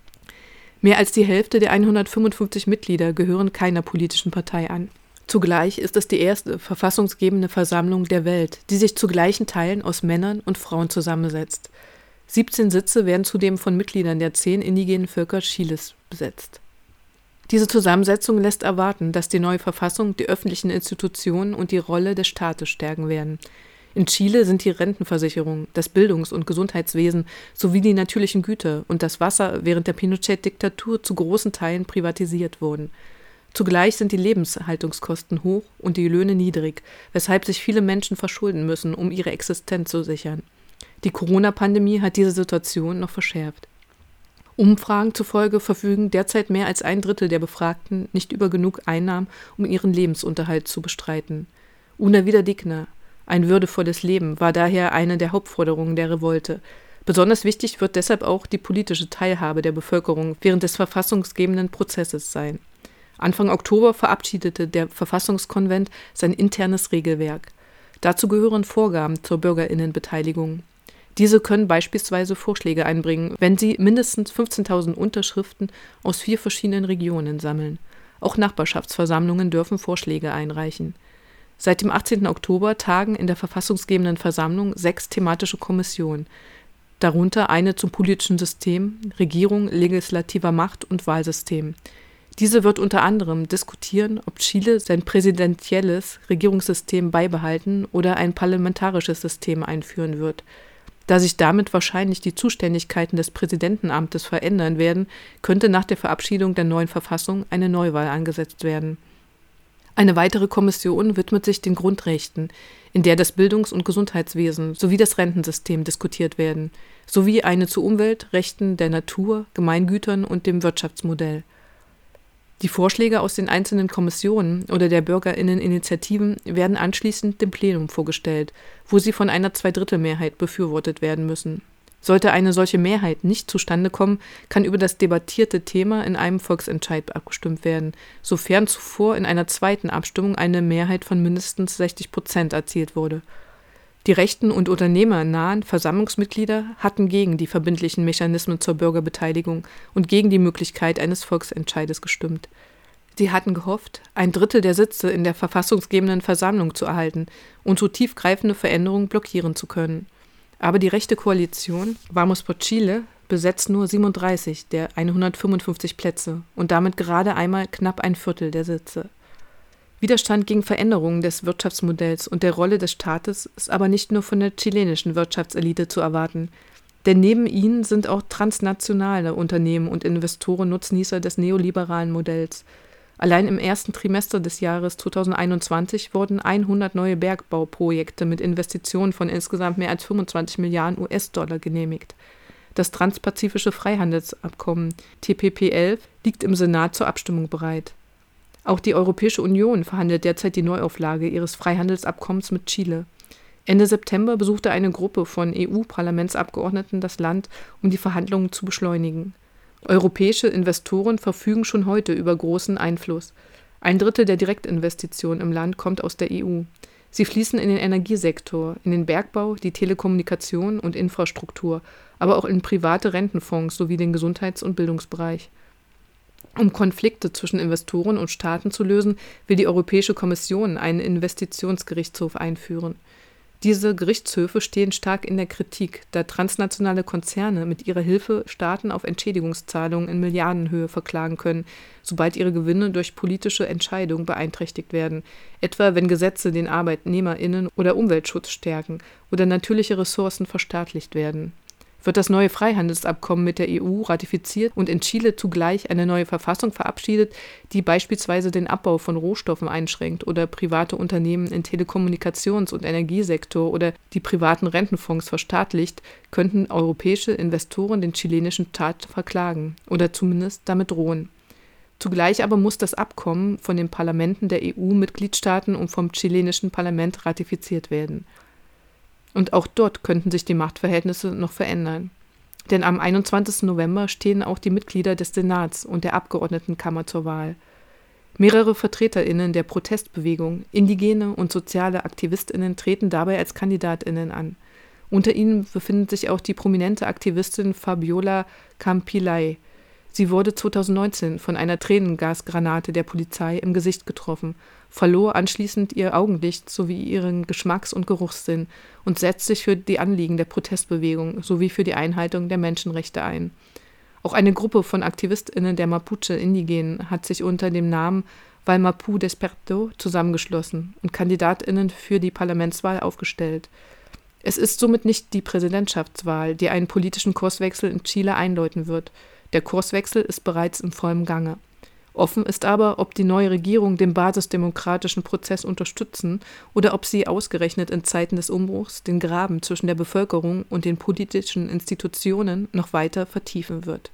Mehr als die Hälfte der 155 Mitglieder gehören keiner politischen Partei an. Zugleich ist es die erste verfassungsgebende Versammlung der Welt, die sich zu gleichen Teilen aus Männern und Frauen zusammensetzt. 17 Sitze werden zudem von Mitgliedern der 10 indigenen Völker Chiles besetzt. Diese Zusammensetzung lässt erwarten, dass die neue Verfassung die öffentlichen Institutionen und die Rolle des Staates stärken werden. In Chile sind die Rentenversicherung, das Bildungs- und Gesundheitswesen sowie die natürlichen Güter und das Wasser während der Pinochet-Diktatur zu großen Teilen privatisiert worden. Zugleich sind die Lebenshaltungskosten hoch und die Löhne niedrig, weshalb sich viele Menschen verschulden müssen, um ihre Existenz zu sichern. Die Corona-Pandemie hat diese Situation noch verschärft. Umfragen zufolge verfügen derzeit mehr als 1/3 der Befragten nicht über genug Einnahmen, um ihren Lebensunterhalt zu bestreiten. Una vida digna, ein würdevolles Leben, war daher eine der Hauptforderungen der Revolte. Besonders wichtig wird deshalb auch die politische Teilhabe der Bevölkerung während des verfassungsgebenden Prozesses sein. Anfang Oktober verabschiedete der Verfassungskonvent sein internes Regelwerk. Dazu gehören Vorgaben zur BürgerInnenbeteiligung. Diese können beispielsweise Vorschläge einbringen, wenn sie mindestens 15.000 Unterschriften aus 4 verschiedenen Regionen sammeln. Auch Nachbarschaftsversammlungen dürfen Vorschläge einreichen. Seit dem 18. Oktober tagen in der verfassungsgebenden Versammlung 6 thematische Kommissionen, darunter eine zum politischen System, Regierung, legislativer Macht und Wahlsystem. Diese wird unter anderem diskutieren, ob Chile sein präsidentielles Regierungssystem beibehalten oder ein parlamentarisches System einführen wird. Da sich damit wahrscheinlich die Zuständigkeiten des Präsidentenamtes verändern werden, könnte nach der Verabschiedung der neuen Verfassung eine Neuwahl angesetzt werden. Eine weitere Kommission widmet sich den Grundrechten, in der das Bildungs- und Gesundheitswesen sowie das Rentensystem diskutiert werden, sowie eine zu Umwelt, Rechten der Natur, Gemeingütern und dem Wirtschaftsmodell. Die Vorschläge aus den einzelnen Kommissionen oder der BürgerInnen-Initiativen werden anschließend dem Plenum vorgestellt, wo sie von einer 2/3-Mehrheit befürwortet werden müssen. Sollte eine solche Mehrheit nicht zustande kommen, kann über das debattierte Thema in einem Volksentscheid abgestimmt werden, sofern zuvor in einer zweiten Abstimmung eine Mehrheit von mindestens 60% erzielt wurde. Die rechten und unternehmernahen Versammlungsmitglieder hatten gegen die verbindlichen Mechanismen zur Bürgerbeteiligung und gegen die Möglichkeit eines Volksentscheides gestimmt. Sie hatten gehofft, 1/3 der Sitze in der verfassungsgebenden Versammlung zu erhalten und so tiefgreifende Veränderungen blockieren zu können. Aber die rechte Koalition Vamos por Chile besetzt nur 37 der 155 Plätze und damit gerade einmal knapp 1/4 der Sitze. Widerstand gegen Veränderungen des Wirtschaftsmodells und der Rolle des Staates ist aber nicht nur von der chilenischen Wirtschaftselite zu erwarten, denn neben ihnen sind auch transnationale Unternehmen und Investoren Nutznießer des neoliberalen Modells. Allein im ersten Trimester des Jahres 2021 wurden 100 neue Bergbauprojekte mit Investitionen von insgesamt mehr als 25 Milliarden US-Dollar genehmigt. Das Transpazifische Freihandelsabkommen TPP-11 liegt im Senat zur Abstimmung bereit. Auch die Europäische Union verhandelt derzeit die Neuauflage ihres Freihandelsabkommens mit Chile. Ende September besuchte eine Gruppe von EU-Parlamentsabgeordneten das Land, um die Verhandlungen zu beschleunigen. Europäische Investoren verfügen schon heute über großen Einfluss. 1/3 der Direktinvestitionen im Land kommt aus der EU. Sie fließen in den Energiesektor, in den Bergbau, die Telekommunikation und Infrastruktur, aber auch in private Rentenfonds sowie den Gesundheits- und Bildungsbereich. Um Konflikte zwischen Investoren und Staaten zu lösen, will die Europäische Kommission einen Investitionsgerichtshof einführen. Diese Gerichtshöfe stehen stark in der Kritik, da transnationale Konzerne mit ihrer Hilfe Staaten auf Entschädigungszahlungen in Milliardenhöhe verklagen können, sobald ihre Gewinne durch politische Entscheidungen beeinträchtigt werden, etwa wenn Gesetze den ArbeitnehmerInnen oder Umweltschutz stärken oder natürliche Ressourcen verstaatlicht werden. Wird das neue Freihandelsabkommen mit der EU ratifiziert und in Chile zugleich eine neue Verfassung verabschiedet, die beispielsweise den Abbau von Rohstoffen einschränkt oder private Unternehmen im Telekommunikations- und Energiesektor oder die privaten Rentenfonds verstaatlicht, könnten europäische Investoren den chilenischen Staat verklagen oder zumindest damit drohen. Zugleich aber muss das Abkommen von den Parlamenten der EU-Mitgliedstaaten und vom chilenischen Parlament ratifiziert werden. Und auch dort könnten sich die Machtverhältnisse noch verändern. Denn am 21. November stehen auch die Mitglieder des Senats und der Abgeordnetenkammer zur Wahl. Mehrere VertreterInnen der Protestbewegung, indigene und soziale AktivistInnen treten dabei als KandidatInnen an. Unter ihnen befindet sich auch die prominente Aktivistin Fabiola Campillay. Sie wurde 2019 von einer Tränengasgranate der Polizei im Gesicht getroffen, verlor anschließend ihr Augenlicht sowie ihren Geschmacks- und Geruchssinn und setzt sich für die Anliegen der Protestbewegung sowie für die Einhaltung der Menschenrechte ein. Auch eine Gruppe von AktivistInnen der Mapuche-Indigenen hat sich unter dem Namen Valmapu Desperto zusammengeschlossen und KandidatInnen für die Parlamentswahl aufgestellt. Es ist somit nicht die Präsidentschaftswahl, die einen politischen Kurswechsel in Chile einläuten wird. Der Kurswechsel ist bereits im vollen Gange. Offen ist aber, ob die neue Regierung den basisdemokratischen Prozess unterstützen oder ob sie ausgerechnet in Zeiten des Umbruchs den Graben zwischen der Bevölkerung und den politischen Institutionen noch weiter vertiefen wird.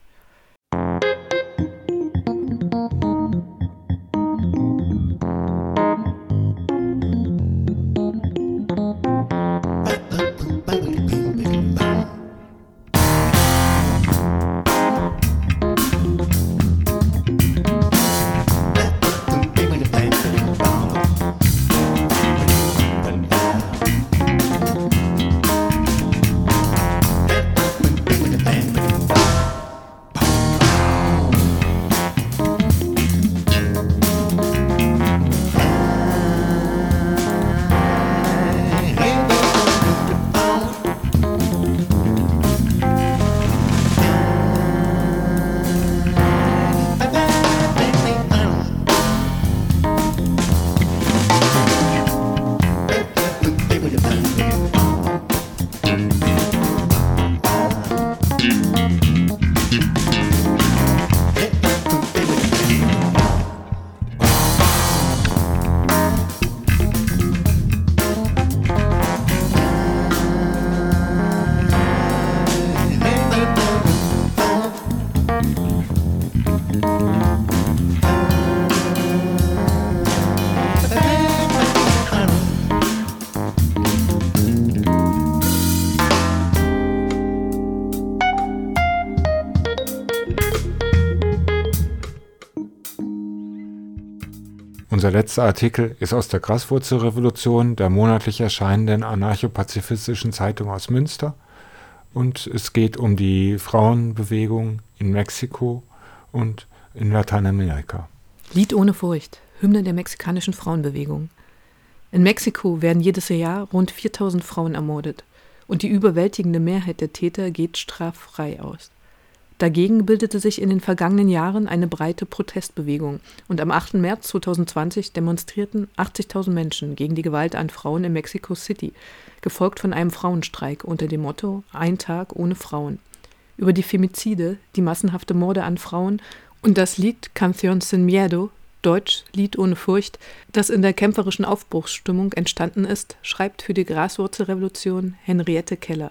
Unser letzter Artikel ist aus der Graswurzelrevolution, der monatlich erscheinenden anarcho-pazifistischen Zeitung aus Münster, und es geht um die Frauenbewegung in Mexiko und in Lateinamerika. Lied ohne Furcht, Hymne der mexikanischen Frauenbewegung. In Mexiko werden jedes Jahr rund 4000 Frauen ermordet und die überwältigende Mehrheit der Täter geht straffrei aus. Dagegen bildete sich in den vergangenen Jahren eine breite Protestbewegung und am 8. März 2020 demonstrierten 80.000 Menschen gegen die Gewalt an Frauen in Mexico City, gefolgt von einem Frauenstreik unter dem Motto »Ein Tag ohne Frauen«. Über die Femizide, die massenhafte Morde an Frauen und das Lied Canción Sin Miedo, Deutsch Lied ohne Furcht, das in der kämpferischen Aufbruchsstimmung entstanden ist, schreibt für die Graswurzelrevolution Henriette Keller.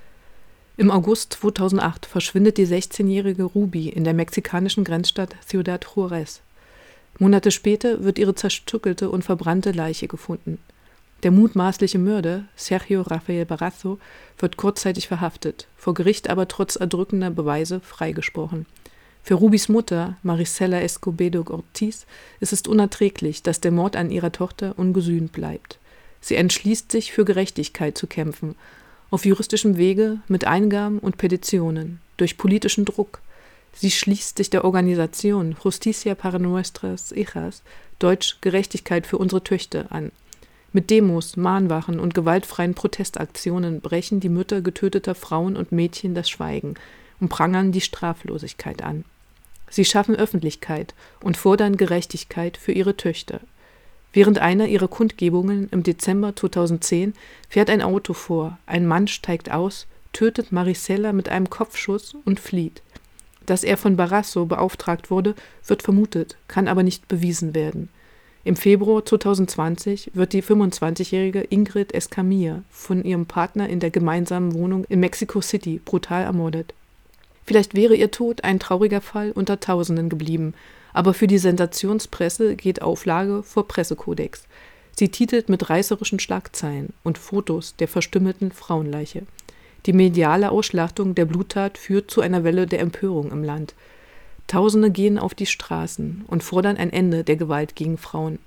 Im August 2008 verschwindet die 16-jährige Ruby in der mexikanischen Grenzstadt Ciudad Juárez. Monate später wird ihre zerstückelte und verbrannte Leiche gefunden. Der mutmaßliche Mörder, Sergio Rafael Barrazo, wird kurzzeitig verhaftet, vor Gericht aber trotz erdrückender Beweise freigesprochen. Für Rubis Mutter, Marisela Escobedo Ortiz, ist es unerträglich, dass der Mord an ihrer Tochter ungesühnt bleibt. Sie entschließt sich, für Gerechtigkeit zu kämpfen, auf juristischem Wege, mit Eingaben und Petitionen, durch politischen Druck. Sie schließt sich der Organisation Justicia para Nuestras Hijas, deutsch Gerechtigkeit für unsere Töchter, an. Mit Demos, Mahnwachen und gewaltfreien Protestaktionen brechen die Mütter getöteter Frauen und Mädchen das Schweigen und prangern die Straflosigkeit an. Sie schaffen Öffentlichkeit und fordern Gerechtigkeit für ihre Töchter. Während einer ihrer Kundgebungen im Dezember 2010 fährt ein Auto vor, ein Mann steigt aus, tötet Marisela mit einem Kopfschuss und flieht. Dass er von Barrasso beauftragt wurde, wird vermutet, kann aber nicht bewiesen werden. Im Februar 2020 wird die 25-jährige Ingrid Escamilla von ihrem Partner in der gemeinsamen Wohnung in Mexico City brutal ermordet. Vielleicht wäre ihr Tod ein trauriger Fall unter Tausenden geblieben, aber für die Sensationspresse geht Auflage vor Pressekodex. Sie titelt mit reißerischen Schlagzeilen und Fotos der verstümmelten Frauenleiche. Die mediale Ausschlachtung der Bluttat führt zu einer Welle der Empörung im Land. Tausende gehen auf die Straßen und fordern ein Ende der Gewalt gegen Frauen.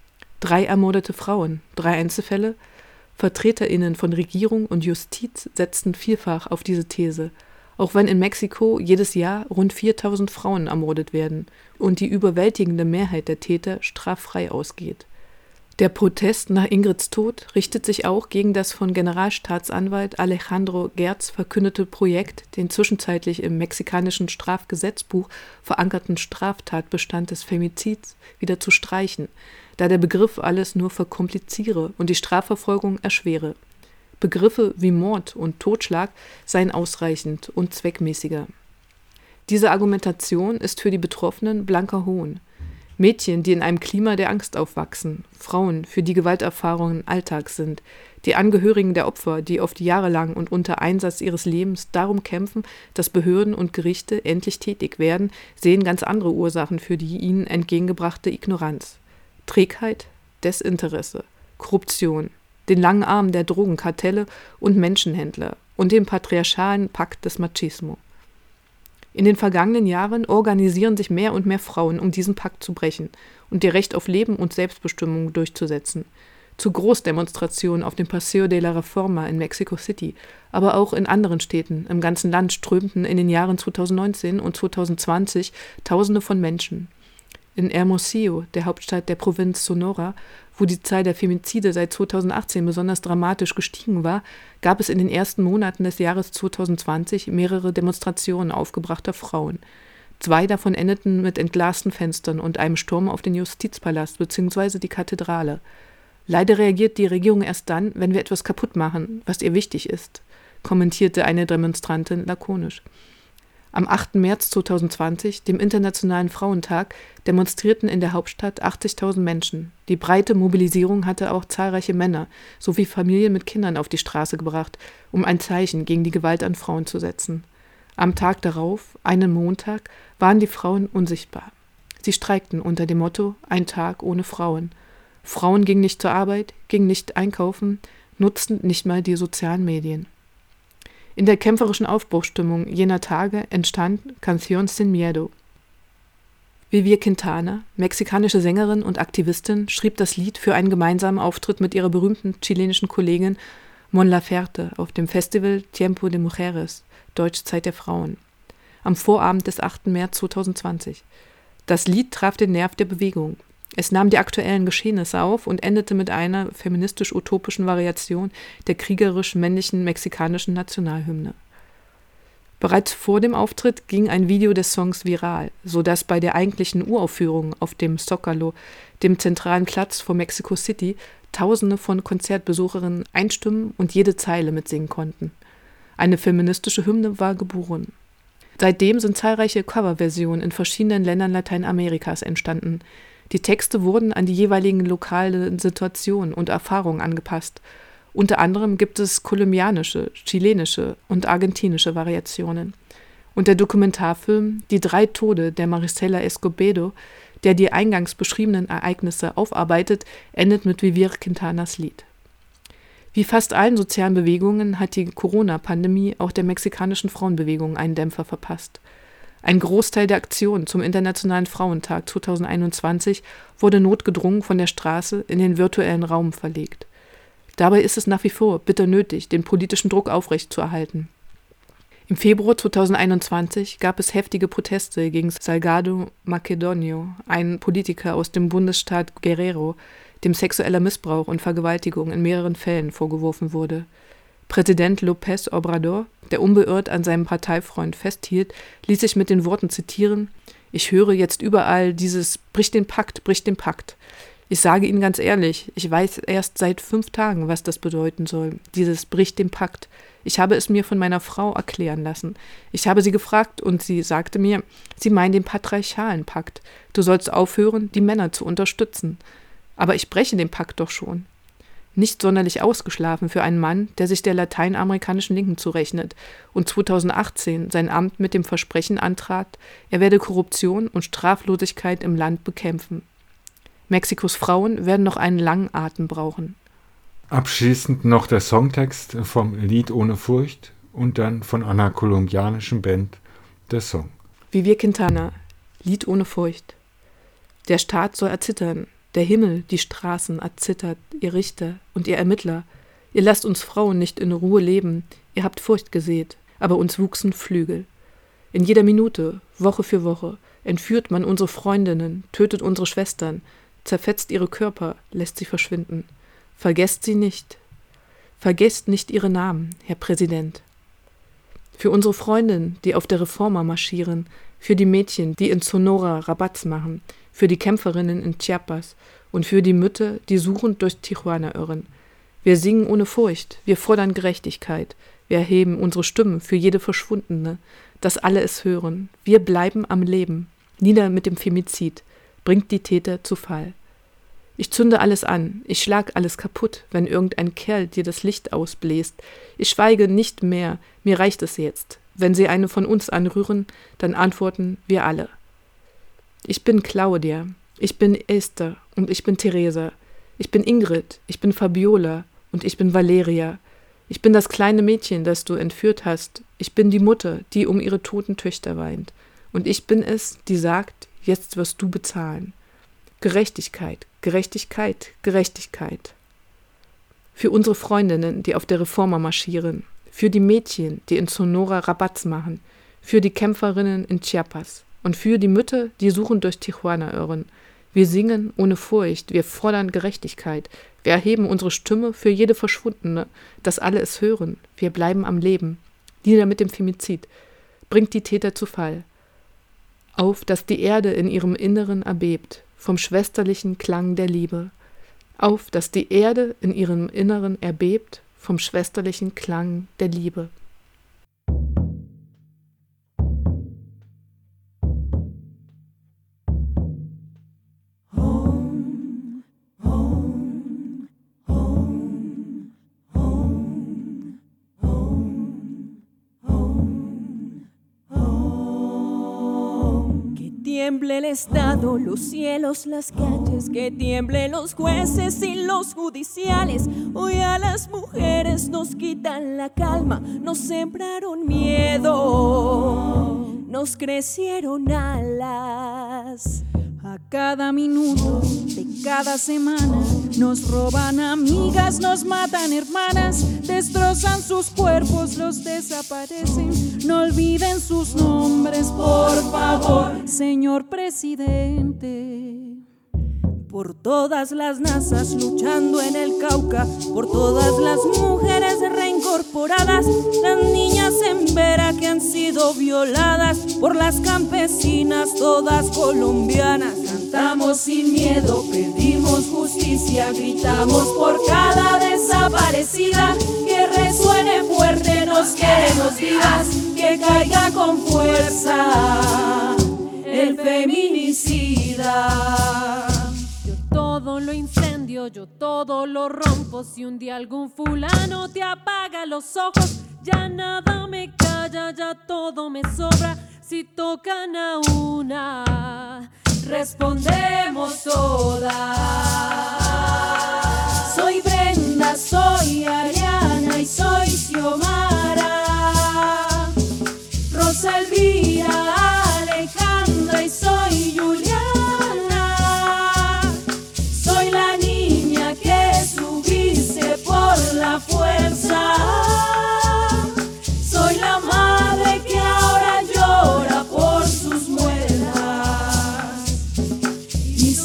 3 ermordete Frauen, 3 Einzelfälle? VertreterInnen von Regierung und Justiz setzten vielfach auf diese These, auch wenn in Mexiko jedes Jahr rund 4000 Frauen ermordet werden und die überwältigende Mehrheit der Täter straffrei ausgeht. Der Protest nach Ingrids Tod richtet sich auch gegen das von Generalstaatsanwalt Alejandro Gertz verkündete Projekt, den zwischenzeitlich im mexikanischen Strafgesetzbuch verankerten Straftatbestand des Femizids wieder zu streichen, da der Begriff alles nur verkompliziere und die Strafverfolgung erschwere. Begriffe wie Mord und Totschlag seien ausreichend und zweckmäßiger. Diese Argumentation ist für die Betroffenen blanker Hohn. Mädchen, die in einem Klima der Angst aufwachsen, Frauen, für die Gewalterfahrungen Alltag sind, die Angehörigen der Opfer, die oft jahrelang und unter Einsatz ihres Lebens darum kämpfen, dass Behörden und Gerichte endlich tätig werden, sehen ganz andere Ursachen für die ihnen entgegengebrachte Ignoranz. Trägheit, Desinteresse, Korruption, den langen Arm der Drogenkartelle und Menschenhändler und den patriarchalen Pakt des Machismo. In den vergangenen Jahren organisieren sich mehr und mehr Frauen, um diesen Pakt zu brechen und ihr Recht auf Leben und Selbstbestimmung durchzusetzen. Zu Großdemonstrationen auf dem Paseo de la Reforma in Mexico City, aber auch in anderen Städten im ganzen Land strömten in den Jahren 2019 und 2020 Tausende von Menschen. In Hermosillo, der Hauptstadt der Provinz Sonora, wo die Zahl der Femizide seit 2018 besonders dramatisch gestiegen war, gab es in den ersten Monaten des Jahres 2020 mehrere Demonstrationen aufgebrachter Frauen. 2 davon endeten mit entglasten Fenstern und einem Sturm auf den Justizpalast bzw. die Kathedrale. Leider reagiert die Regierung erst dann, wenn wir etwas kaputt machen, was ihr wichtig ist, kommentierte eine Demonstrantin lakonisch. Am 8. März 2020, dem Internationalen Frauentag, demonstrierten in der Hauptstadt 80.000 Menschen. Die breite Mobilisierung hatte auch zahlreiche Männer sowie Familien mit Kindern auf die Straße gebracht, um ein Zeichen gegen die Gewalt an Frauen zu setzen. Am Tag darauf, einen Montag, waren die Frauen unsichtbar. Sie streikten unter dem Motto »Ein Tag ohne Frauen«. Frauen gingen nicht zur Arbeit, gingen nicht einkaufen, nutzten nicht mal die sozialen Medien. In der kämpferischen Aufbruchsstimmung jener Tage entstand Canción Sin Miedo. Vivir Quintana, mexikanische Sängerin und Aktivistin, schrieb das Lied für einen gemeinsamen Auftritt mit ihrer berühmten chilenischen Kollegin Mon Laferte auf dem Festival Tiempo de Mujeres, Deutsch Zeit der Frauen, am Vorabend des 8. März 2020. Das Lied traf den Nerv der Bewegung. Es nahm die aktuellen Geschehnisse auf und endete mit einer feministisch-utopischen Variation der kriegerisch-männlichen mexikanischen Nationalhymne. Bereits vor dem Auftritt ging ein Video des Songs viral, sodass bei der eigentlichen Uraufführung auf dem Zócalo, dem zentralen Platz vor Mexico City, Tausende von Konzertbesucherinnen einstimmen und jede Zeile mitsingen konnten. Eine feministische Hymne war geboren. Seitdem sind zahlreiche Coverversionen in verschiedenen Ländern Lateinamerikas entstanden. Die Texte wurden an die jeweiligen lokalen Situationen und Erfahrungen angepasst. Unter anderem gibt es kolumbianische, chilenische und argentinische Variationen. Und der Dokumentarfilm Die 3 Tode der Marisela Escobedo, der die eingangs beschriebenen Ereignisse aufarbeitet, endet mit Vivir Quintanas Lied. Wie fast allen sozialen Bewegungen hat die Corona-Pandemie auch der mexikanischen Frauenbewegung einen Dämpfer verpasst. Ein Großteil der Aktionen zum Internationalen Frauentag 2021 wurde notgedrungen von der Straße in den virtuellen Raum verlegt. Dabei ist es nach wie vor bitter nötig, den politischen Druck aufrechtzuerhalten. Im Februar 2021 gab es heftige Proteste gegen Salgado Macedonio, einen Politiker aus dem Bundesstaat Guerrero, dem sexueller Missbrauch und Vergewaltigung in mehreren Fällen vorgeworfen wurde. Präsident López Obrador, der unbeirrt an seinem Parteifreund festhielt, ließ sich mit den Worten zitieren: Ich höre jetzt überall dieses »Brich den Pakt, brich den Pakt«. Ich sage Ihnen ganz ehrlich, ich weiß erst seit 5 Tagen, was das bedeuten soll, dieses »Brich den Pakt«. Ich habe es mir von meiner Frau erklären lassen. Ich habe sie gefragt und sie sagte mir, sie meint den patriarchalen Pakt. Du sollst aufhören, die Männer zu unterstützen. Aber ich breche den Pakt doch schon. Nicht sonderlich ausgeschlafen für einen Mann, der sich der lateinamerikanischen Linken zurechnet und 2018 sein Amt mit dem Versprechen antrat, er werde Korruption und Straflosigkeit im Land bekämpfen. Mexikos Frauen werden noch einen langen Atem brauchen. Abschließend noch der Songtext vom Lied Ohne Furcht und dann von einer kolumbianischen Band der Song. Vivier Quintana, Lied ohne Furcht. Der Staat soll erzittern, der Himmel, die Straßen erzittert, ihr Richter und ihr Ermittler. Ihr lasst uns Frauen nicht in Ruhe leben, ihr habt Furcht gesät, aber uns wuchsen Flügel. In jeder Minute, Woche für Woche, entführt man unsere Freundinnen, tötet unsere Schwestern, zerfetzt ihre Körper, lässt sie verschwinden. Vergesst sie nicht. Vergesst nicht ihre Namen, Herr Präsident. Für unsere Freundinnen, die auf der Reforma marschieren, für die Mädchen, die in Sonora Rabatz machen, für die Kämpferinnen in Chiapas und für die Mütter, die suchend durch Tijuana irren. Wir singen ohne Furcht, wir fordern Gerechtigkeit, wir erheben unsere Stimmen für jede Verschwundene, dass alle es hören. Wir bleiben am Leben. Nieder mit dem Femizid, bringt die Täter zu Fall. Ich zünde alles an, ich schlag alles kaputt, wenn irgendein Kerl dir das Licht ausbläst. Ich schweige nicht mehr, mir reicht es jetzt. Wenn sie eine von uns anrühren, dann antworten wir alle. Ich bin Claudia, ich bin Esther und ich bin Teresa. Ich bin Ingrid, ich bin Fabiola und ich bin Valeria. Ich bin das kleine Mädchen, das du entführt hast. Ich bin die Mutter, die um ihre toten Töchter weint. Und ich bin es, die sagt, jetzt wirst du bezahlen. Gerechtigkeit, Gerechtigkeit, Gerechtigkeit. Für unsere Freundinnen, die auf der Reforma marschieren, für die Mädchen, die in Sonora Rabatz machen, für die Kämpferinnen in Chiapas und für die Mütter, die suchend durch Tijuana irren. Wir singen ohne Furcht, wir fordern Gerechtigkeit, wir erheben unsere Stimme für jede Verschwundene, dass alle es hören, wir bleiben am Leben. Nieder mit dem Femizid, bringt die Täter zu Fall. Auf, dass die Erde in ihrem Inneren erbebt, vom schwesterlichen Klang der Liebe. Auf, dass die Erde in ihrem Inneren erbebt, vom schwesterlichen Klang der Liebe. tiemble el Estado, los cielos, las calles, que tiemblen los jueces y los judiciales. Hoy a las mujeres nos quitan la calma, nos sembraron miedo, nos crecieron alas. A cada minuto de cada semana nos roban amigas, nos matan hermanas, destrozan sus cuerpos, los desaparecen. No olviden sus nombres, por favor, señor presidente. Por todas las nazas luchando en el Cauca, por todas las mujeres reincorporadas, las niñas en Vera que han sido violadas, por las campesinas todas colombianas. Cantamos sin miedo, pedimos justicia, gritamos por cada desaparecida, que resuene fuerte, nos queremos vivas, que caiga con fuerza el feminicida. Todo lo incendio, yo todo lo rompo. Si un día algún fulano te apaga los ojos, ya nada me calla, ya todo me sobra. Si tocan a una, respondemos todas. Soy Brenda, soy Ariana y soy Xiomara, Rosa Elvira,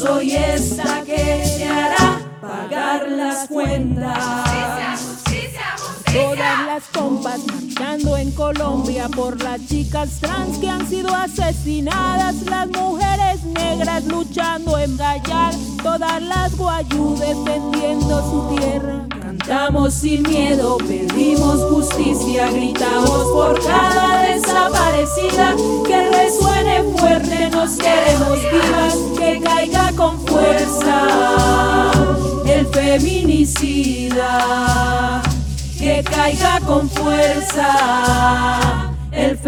soy esa que te hará pagar las cuentas. Todas las compas marchando en Colombia por las chicas trans que han sido asesinadas, las mujeres negras luchando en Gallar, todas las guayú defendiendo su tierra. Cantamos sin miedo, pedimos justicia, gritamos por cada desaparecida, que resuene fuerte, nos queremos vivas, que caiga con fuerza el feminicida. Que caiga con fuerza el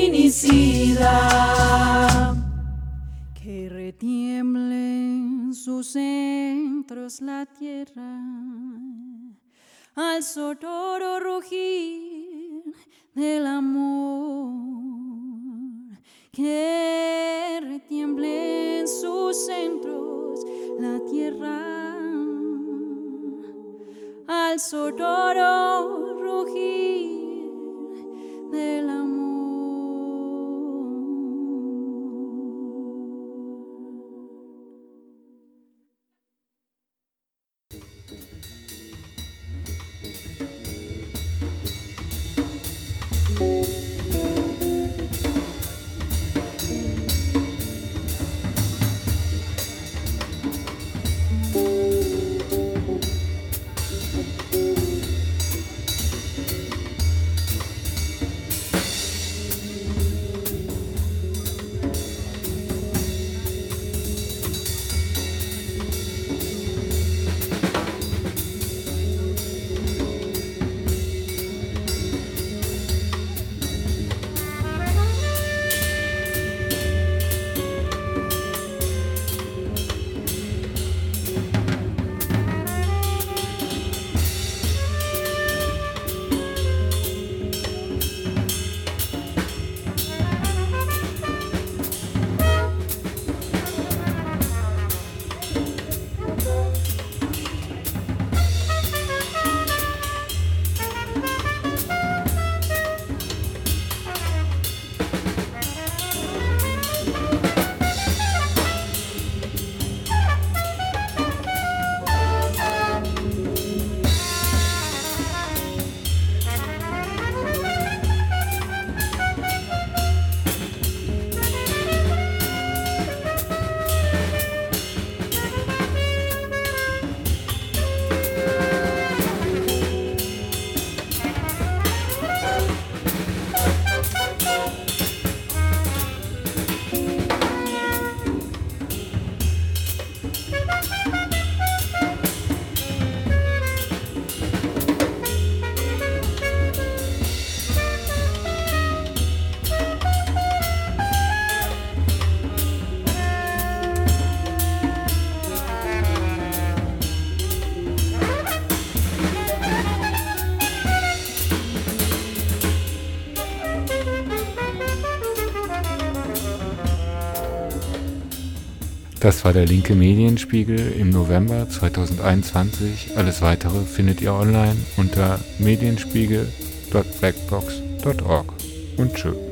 feminicida. Que retiemble en sus centros la tierra al sonoro rugir del amor. Que retiemble en sus centros la tierra al sonoro rugir del amor. Das war der linke Medienspiegel im November 2021. Alles weitere findet ihr online unter medienspiegel.blackbox.org. Und tschö.